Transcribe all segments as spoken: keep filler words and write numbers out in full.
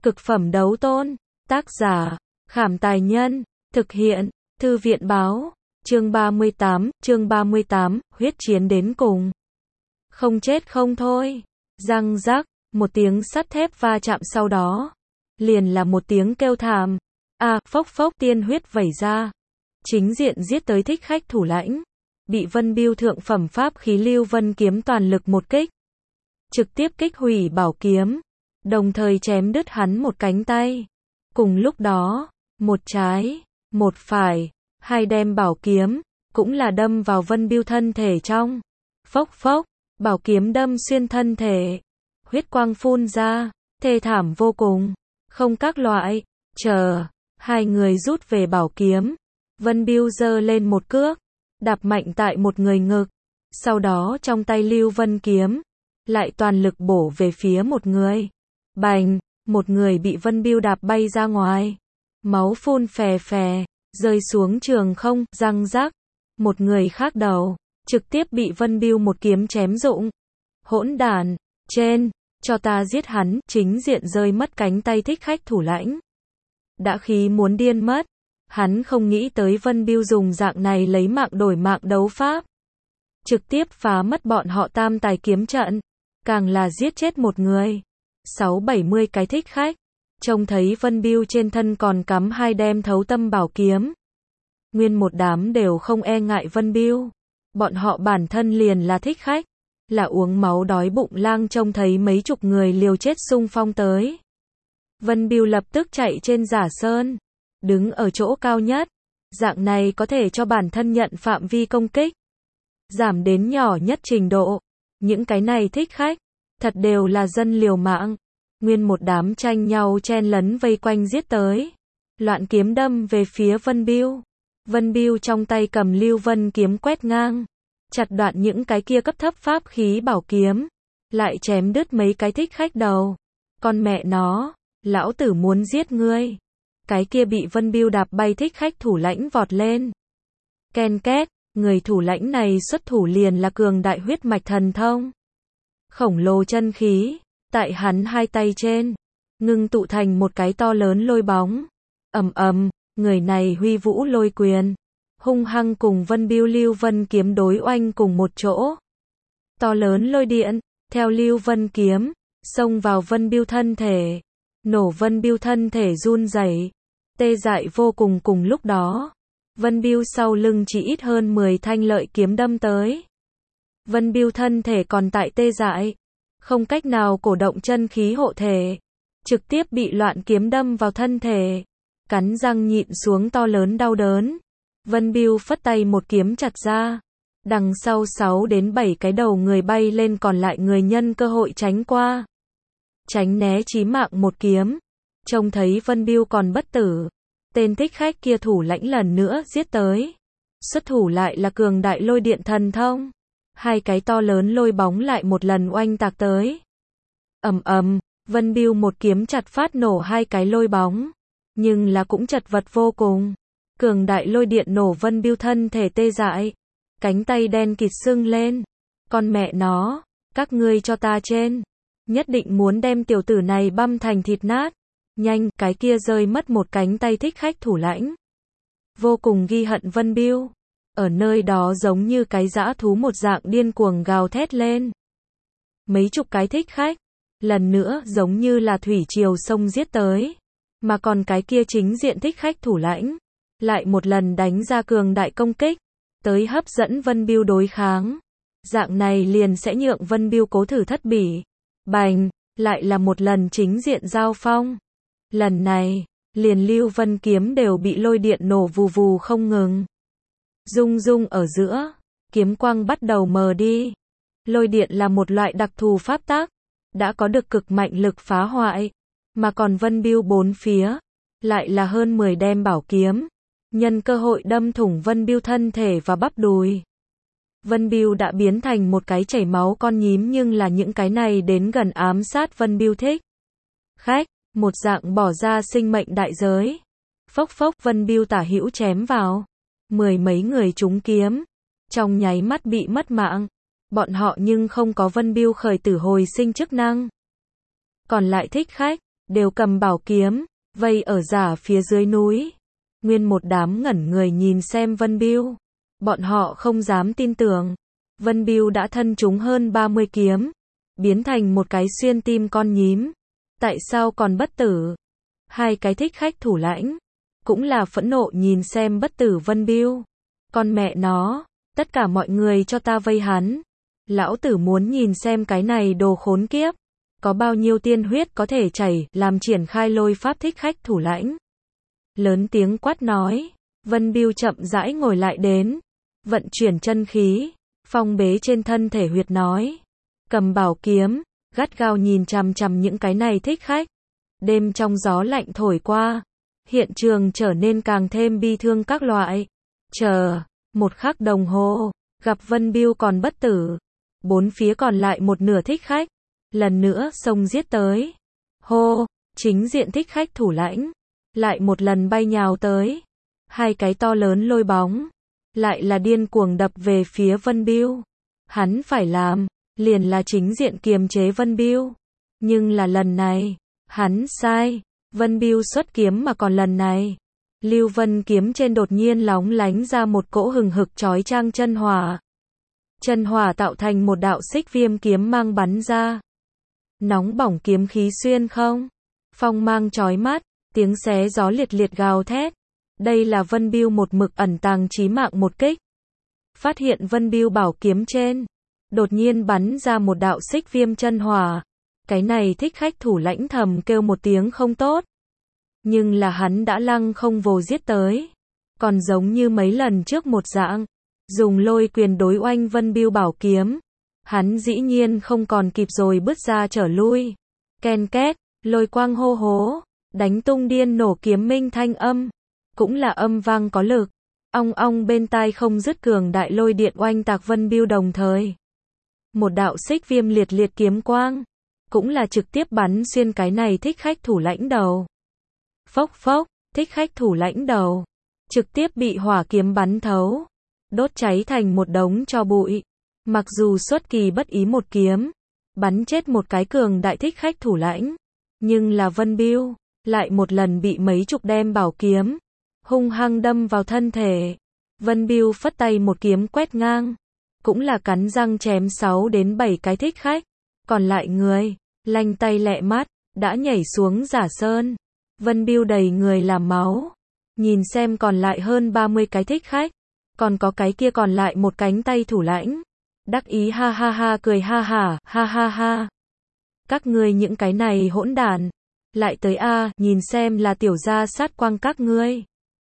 Cực phẩm đấu tôn. Tác giả, Khảm Tài Nhân. Thực hiện, Thư viện Báo. Chương ba mươi tám, chương ba mươi tám, huyết chiến đến cùng. Không chết không thôi. Răng rắc, một tiếng sắt thép va chạm sau đó. Liền là một tiếng kêu thảm. A, phốc phốc tiên huyết vẩy ra. Chính diện giết tới thích khách thủ lãnh. Bị Vân Bưu thượng phẩm pháp khí Lưu Vân kiếm toàn lực một kích. Trực tiếp kích hủy bảo kiếm. Đồng thời chém đứt hắn một cánh tay. Cùng lúc đó, một trái, một phải, hai đem bảo kiếm, cũng là đâm vào Vân Bưu thân thể trong. Phốc phốc, bảo kiếm đâm xuyên thân thể. Huyết quang phun ra, thê thảm vô cùng. Không các loại, chờ, hai người rút về bảo kiếm. Vân Bưu giơ lên một cước, đạp mạnh tại một người ngực. Sau đó trong tay Lưu Vân kiếm, lại toàn lực bổ về phía một người. Bành, một người bị Vân Bưu đạp bay ra ngoài. Máu phun phè phè, rơi xuống trường không, răng rắc. Một người khác đầu, trực tiếp bị Vân Bưu một kiếm chém rụng. Hỗn đản, trên, cho ta giết hắn, chính diện rơi mất cánh tay thích khách thủ lãnh. Đã khí muốn điên mất. Hắn không nghĩ tới Vân Bưu dùng dạng này lấy mạng đổi mạng đấu pháp. Trực tiếp phá mất bọn họ tam tài kiếm trận. Càng là giết chết một người. Sáu bảy mươi cái thích khách. Trông thấy Vân Bưu trên thân còn cắm hai đem thấu tâm bảo kiếm. Nguyên một đám đều không e ngại Vân Bưu. Bọn họ bản thân liền là thích khách. Là uống máu đói bụng lang trông thấy mấy chục người liều chết xung phong tới. Vân Bưu lập tức chạy trên giả sơn. Đứng ở chỗ cao nhất. Dạng này có thể cho bản thân nhận phạm vi công kích. Giảm đến nhỏ nhất trình độ. Những cái này thích khách. Thật đều là dân liều mạng. Nguyên một đám tranh nhau chen lấn vây quanh giết tới. Loạn kiếm đâm về phía Vân Bưu. Vân Bưu trong tay cầm Lưu Vân kiếm quét ngang. Chặt đoạn những cái kia cấp thấp pháp khí bảo kiếm. Lại chém đứt mấy cái thích khách đầu. Con mẹ nó, lão tử muốn giết ngươi. Cái kia bị Vân Bưu đạp bay thích khách thủ lãnh vọt lên. Ken két, người thủ lãnh này xuất thủ liền là cường đại huyết mạch thần thông. Khổng lồ chân khí, tại hắn hai tay trên, ngưng tụ thành một cái to lớn lôi bóng. Ầm ầm, người này huy vũ lôi quyền, hung hăng cùng Vân Bưu Lưu Vân kiếm đối oanh cùng một chỗ. To lớn lôi điện, theo Lưu Vân kiếm, xông vào Vân Bưu thân thể. Nổ Vân Bưu thân thể run rẩy, tê dại vô cùng. Cùng lúc đó, Vân Bưu sau lưng chỉ ít hơn mười thanh lợi kiếm đâm tới. Vân Bưu thân thể còn tại tê dại, không cách nào cổ động chân khí hộ thể, trực tiếp bị loạn kiếm đâm vào thân thể, cắn răng nhịn xuống to lớn đau đớn. Vân Bưu phất tay một kiếm chặt ra, đằng sau sáu đến bảy cái đầu người bay lên, còn lại người nhân cơ hội tránh qua. Tránh né chí mạng một kiếm. Trông thấy Vân Bưu còn bất tử, tên thích khách kia thủ lãnh lần nữa giết tới. Xuất thủ lại là cường đại lôi điện thần thông. Hai cái to lớn lôi bóng lại một lần oanh tạc tới. Ầm ầm, Vân Bưu một kiếm chặt phát nổ hai cái lôi bóng, nhưng là cũng chật vật vô cùng. Cường đại lôi điện nổ Vân Bưu thân thể tê dại, cánh tay đen kịt sưng lên. Con mẹ nó, các ngươi cho ta trên. Nhất định muốn đem tiểu tử này băm thành thịt nát. Nhanh, cái kia rơi mất một cánh tay thích khách thủ lãnh. Vô cùng ghi hận Vân Bưu. Ở nơi đó giống như cái dã thú một dạng điên cuồng gào thét lên. Mấy chục cái thích khách. Lần nữa giống như là thủy triều sông giết tới. Mà còn cái kia chính diện thích khách thủ lãnh. Lại một lần đánh ra cường đại công kích. Tới hấp dẫn Vân Bưu đối kháng. Dạng này liền sẽ nhượng Vân Bưu cố thử thất bỉ. Bành, lại là một lần chính diện giao phong. Lần này, liền Lưu Vân kiếm đều bị lôi điện nổ vù vù không ngừng. Rung rung ở giữa, kiếm quang bắt đầu mờ đi. Lôi điện là một loại đặc thù pháp tác, đã có được cực mạnh lực phá hoại. Mà còn Vân Bưu bốn phía, lại là hơn mười đem bảo kiếm. Nhân cơ hội đâm thủng Vân Bưu thân thể và bắp đùi. Vân Bưu đã biến thành một cái chảy máu con nhím, nhưng là những cái này đến gần ám sát Vân Bưu thích khách, một dạng bỏ ra sinh mệnh đại giới. Phốc phốc, Vân Bưu tả hữu chém vào, mười mấy người trúng kiếm, trong nháy mắt bị mất mạng. Bọn họ nhưng không có Vân Bưu khởi tử hồi sinh chức năng. Còn lại thích khách, đều cầm bảo kiếm, vây ở giả phía dưới núi. Nguyên một đám ngẩn người nhìn xem Vân Bưu. Bọn họ không dám tin tưởng. Vân Bưu đã thân chúng hơn ba mươi kiếm, biến thành một cái xuyên tim con nhím. Tại sao còn bất tử? Hai cái thích khách thủ lãnh cũng là phẫn nộ nhìn xem bất tử Vân Bưu. Con mẹ nó, tất cả mọi người cho ta vây hắn. Lão tử muốn nhìn xem cái này đồ khốn kiếp, có bao nhiêu tiên huyết có thể chảy, làm triển khai lôi pháp thích khách thủ lãnh. Lớn tiếng quát nói, Vân Bưu chậm rãi ngồi lại đến, vận chuyển chân khí, phong bế trên thân thể huyệt nói, cầm bảo kiếm, gắt gao nhìn chằm chằm những cái này thích khách. Đêm trong gió lạnh thổi qua, hiện trường trở nên càng thêm bi thương các loại. Chờ, một khắc đồng hồ, gặp Vân Bưu còn bất tử, bốn phía còn lại một nửa thích khách, lần nữa xông giết tới. Hô, chính diện thích khách thủ lãnh, lại một lần bay nhào tới. Hai cái to lớn lôi bóng, lại là điên cuồng đập về phía Vân Bưu. Hắn phải làm, liền là chính diện kiềm chế Vân Bưu. Nhưng là lần này, hắn sai, Vân Bưu xuất kiếm mà còn lần này. Lưu Vân kiếm trên đột nhiên lóng lánh ra một cỗ hừng hực chói chang chân hỏa. Chân hỏa tạo thành một đạo xích viêm kiếm mang bắn ra. Nóng bỏng kiếm khí xuyên không, phong mang chói mắt, tiếng xé gió liệt liệt gào thét. Đây là Vân Bưu một mực ẩn tàng chí mạng một kích. Phát hiện Vân Bưu bảo kiếm trên, đột nhiên bắn ra một đạo xích viêm chân hỏa. Cái này thích khách thủ lãnh thầm kêu một tiếng không tốt. Nhưng là hắn đã lăng không vồ giết tới. Còn giống như mấy lần trước một dạng, dùng lôi quyền đối oanh Vân Bưu bảo kiếm. Hắn dĩ nhiên không còn kịp rồi bứt ra trở lui. Ken két, lôi quang hô hố, đánh tung điên nổ kiếm minh thanh âm. Cũng là âm vang có lực. Ong ong bên tai không dứt cường đại lôi điện oanh tạc Vân Bưu đồng thời. Một đạo xích viêm liệt liệt kiếm quang, cũng là trực tiếp bắn xuyên cái này thích khách thủ lãnh đầu. Phốc phốc, thích khách thủ lãnh đầu, trực tiếp bị hỏa kiếm bắn thấu, đốt cháy thành một đống tro bụi. Mặc dù xuất kỳ bất ý một kiếm, bắn chết một cái cường đại thích khách thủ lãnh, nhưng là Vân Bưu, lại một lần bị mấy chục đem bảo kiếm, hung hăng đâm vào thân thể. Vân Bưu phất tay một kiếm quét ngang, cũng là cắn răng chém sáu đến bảy cái thích khách. Còn lại người, lanh tay lẹ mắt, đã nhảy xuống giả sơn. Vân Bưu đầy người là máu. Nhìn xem còn lại hơn ba mươi cái thích khách. Còn có cái kia còn lại một cánh tay thủ lãnh. Đắc ý ha ha ha cười ha hả, ha ha ha. Các ngươi những cái này hỗn đản. Lại tới a, nhìn xem là tiểu gia sát quang các ngươi.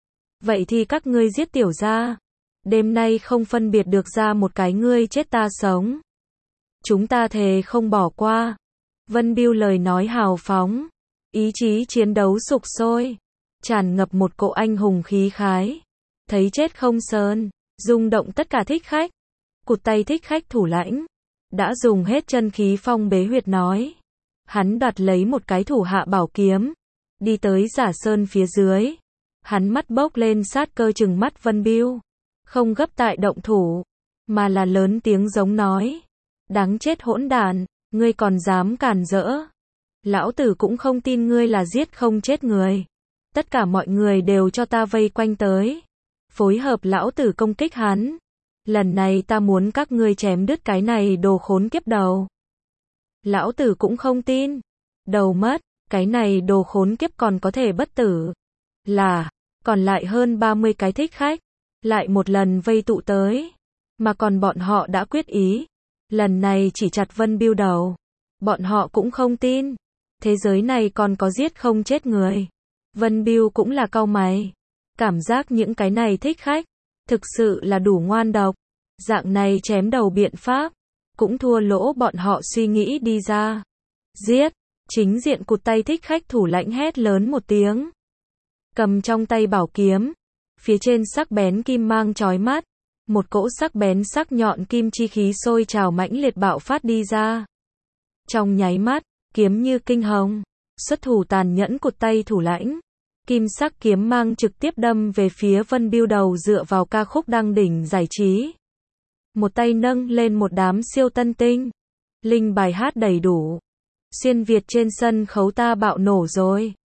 Vậy thì các ngươi giết tiểu gia. Đêm nay không phân biệt được ra một cái ngươi chết ta sống. Chúng ta thề không bỏ qua. Vân Bưu lời nói hào phóng, ý chí chiến đấu sục sôi, tràn ngập một cỗ anh hùng khí khái. Thấy chết không sơn, rung động tất cả thích khách. Cụt tay thích khách thủ lãnh, đã dùng hết chân khí phong bế huyệt nói. Hắn đoạt lấy một cái thủ hạ bảo kiếm, đi tới giả sơn phía dưới. Hắn mắt bốc lên sát cơ trừng mắt Vân Bưu, không gấp tại động thủ, mà là lớn tiếng giống nói. Đáng chết hỗn đản, ngươi còn dám cản rỡ. Lão tử cũng không tin ngươi là giết không chết người. Tất cả mọi người đều cho ta vây quanh tới. Phối hợp lão tử công kích hắn. Lần này ta muốn các ngươi chém đứt cái này đồ khốn kiếp đầu. Lão tử cũng không tin. Đầu mất, cái này đồ khốn kiếp còn có thể bất tử. Là, còn lại hơn ba mươi cái thích khách. Lại một lần vây tụ tới. Mà còn bọn họ đã quyết ý. Lần này chỉ chặt Vân Bưu đầu. Bọn họ cũng không tin. Thế giới này còn có giết không chết người. Vân Bưu cũng là cau mày. Cảm giác những cái này thích khách. Thực sự là đủ ngoan độc. Dạng này chém đầu biện pháp. Cũng thua lỗ bọn họ suy nghĩ đi ra. Giết. Chính diện cụt tay thích khách thủ lãnh hét lớn một tiếng. Cầm trong tay bảo kiếm. Phía trên sắc bén kim mang chói mắt. Một cỗ sắc bén sắc nhọn kim chi khí sôi trào mãnh liệt bạo phát đi ra. Trong nháy mắt, kiếm như kinh hồng, xuất thủ tàn nhẫn cụt tay thủ lãnh. Kim sắc kiếm mang trực tiếp đâm về phía Vân Bưu đầu dựa vào ca khúc đăng đỉnh giải trí. Một tay nâng lên một đám siêu tân tinh. Linh bài hát đầy đủ. Xuyên Việt trên sân khấu ta bạo nổ rồi.